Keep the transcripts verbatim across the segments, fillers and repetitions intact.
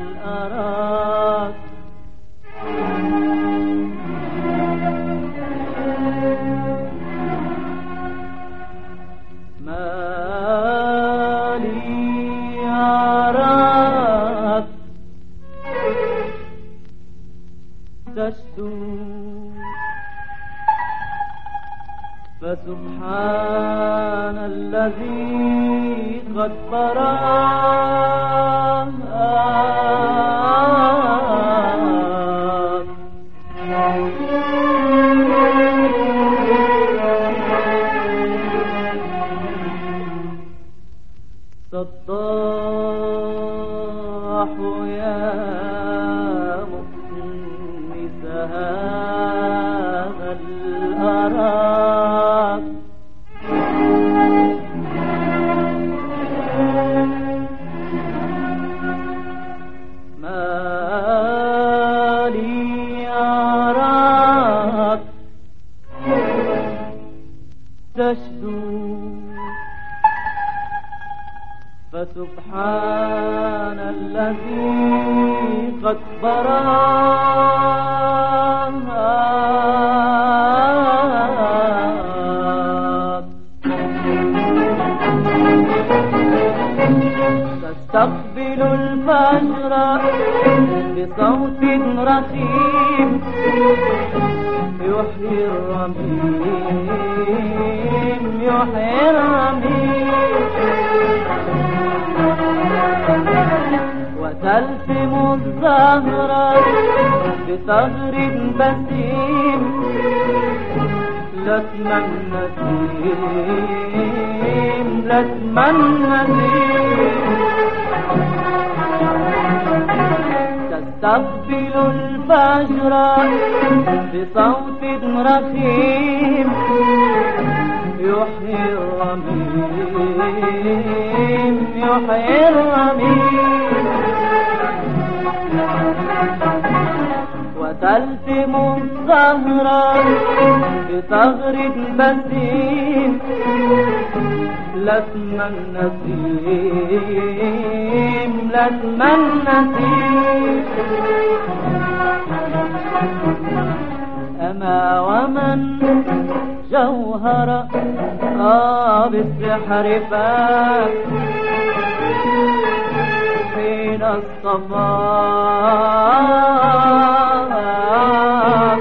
أراك ما لي أراك تشدو فسبحان الذي قد براك صداح يا مؤنس هذا الأراك ما لي أراك تشدو فسبحان الذي قد براك تستقبل الفجر بصوت رخيم يحيي الرميم يحيي الرميم وتلثم الزهر بثغر بسيم لثم النسيم لثم النسيم تستقبل الفجر بصوت رخيم يحيي الرميم يحيي الرميم وتلثم الزهر بثغر بسيم لثم النسيم لثم النسيم أما ومن جوهر آه بالسحر فاك حين اصطفاك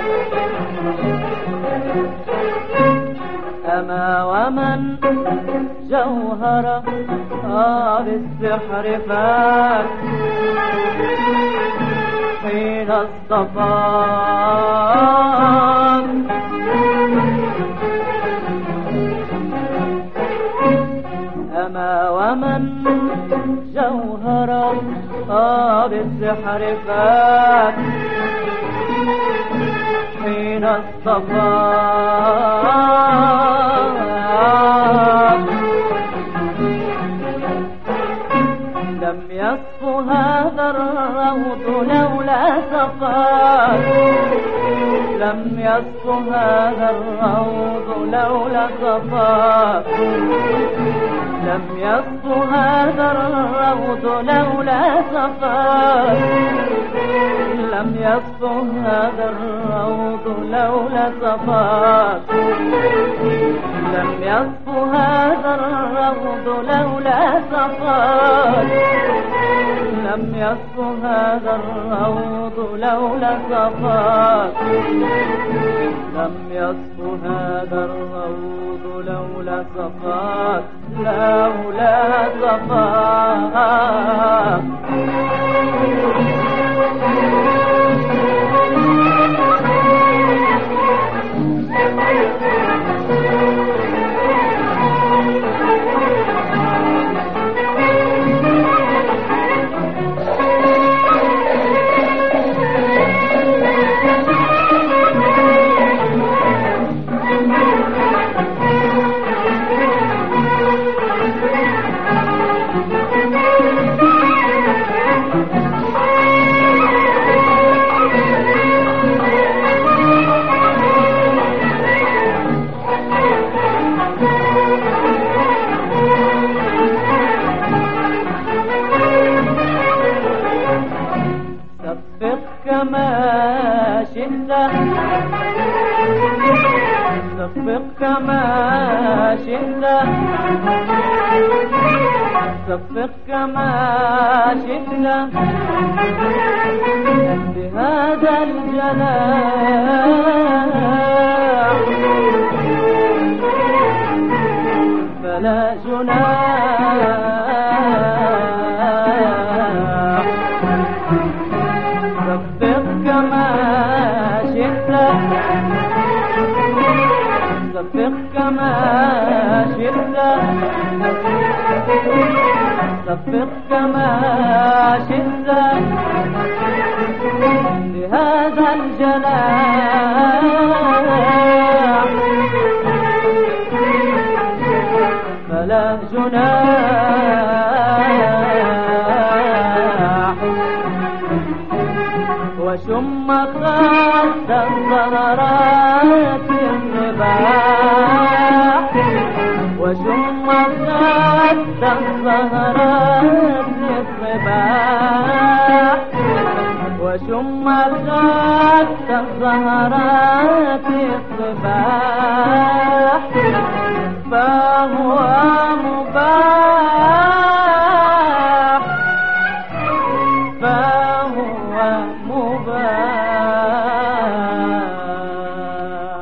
أما ومن جوهر آه بالسحر فاك حين اصطفاك أما ومن جوهر آه بالسحر فاك حين اصطفاك لم يصف هذا الروض لولا صفاك لم يصف هذا الروض لولا صفاك لم يصف هذا الروض لولا صفاك لم يصف هذا الروض لولا صفاك لم يصف هذا الروض لولا صفاك لم يصف هذا الروض لولا صفاك لم يصف هذا الروض لولا صفاك لولا صفاك كما شئت صفق كما شئت صفق كما شئت بهذا الجناح فلا جناح صفق كما شئت صفق كما شئت صفق كما شئت لهذا الجناح فلا جناح وشم خد الضررات الرباح وشم خد الزهرات الصباح وشم خد الزهرات الصباح فهو مباح فهو مباح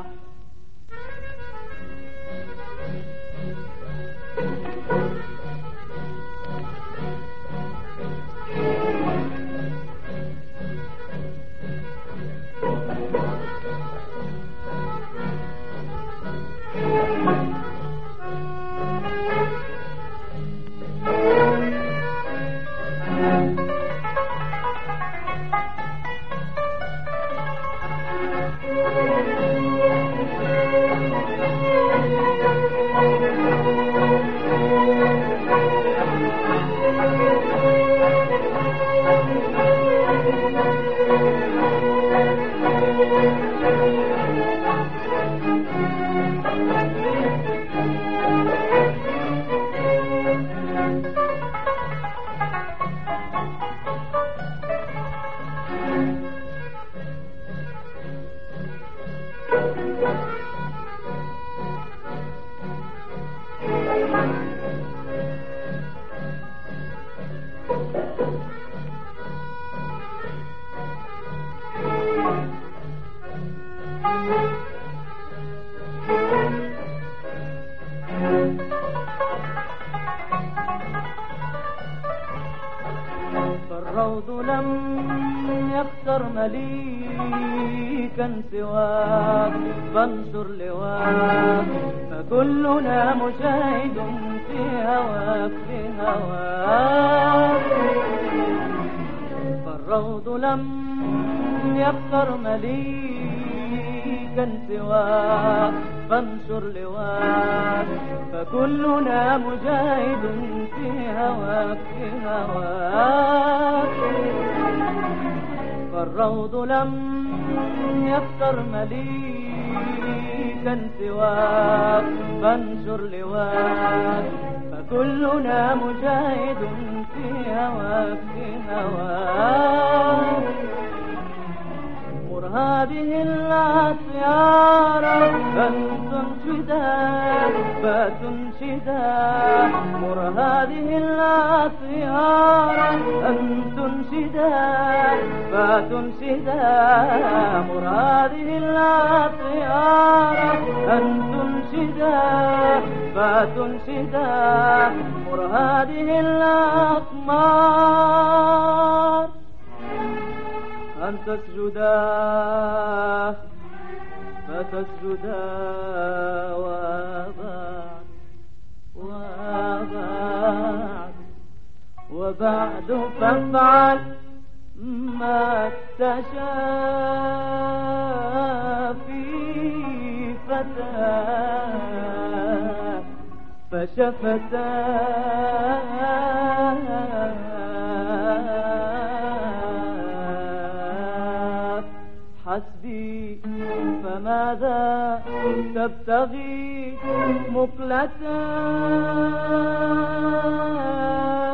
فالروض لم يختر مليكا سواك فانشر لواك فكلنا مشاهد في هواك في هواك فالروض لم يختر مليكا سواك فانشر لواك فكلنا مجاهد في هواك في هواك فالروض لم يختر مليكا سواك فانشر لواك فكلنا مجاهد في هواك في هواك مر هذه الأطيار أن تنشدا فتنشدا مر هذه الأطيار أن تنشدا فتنشدا مر هذه الأطيار أن تنشدا فتنشدا مر هذه الأقمار أن تسجدا فتسجدا وبعد وبعد وبعد فافعل ما تشاء في فتاة فشفتاه حسبي فماذا تبتغي مقلة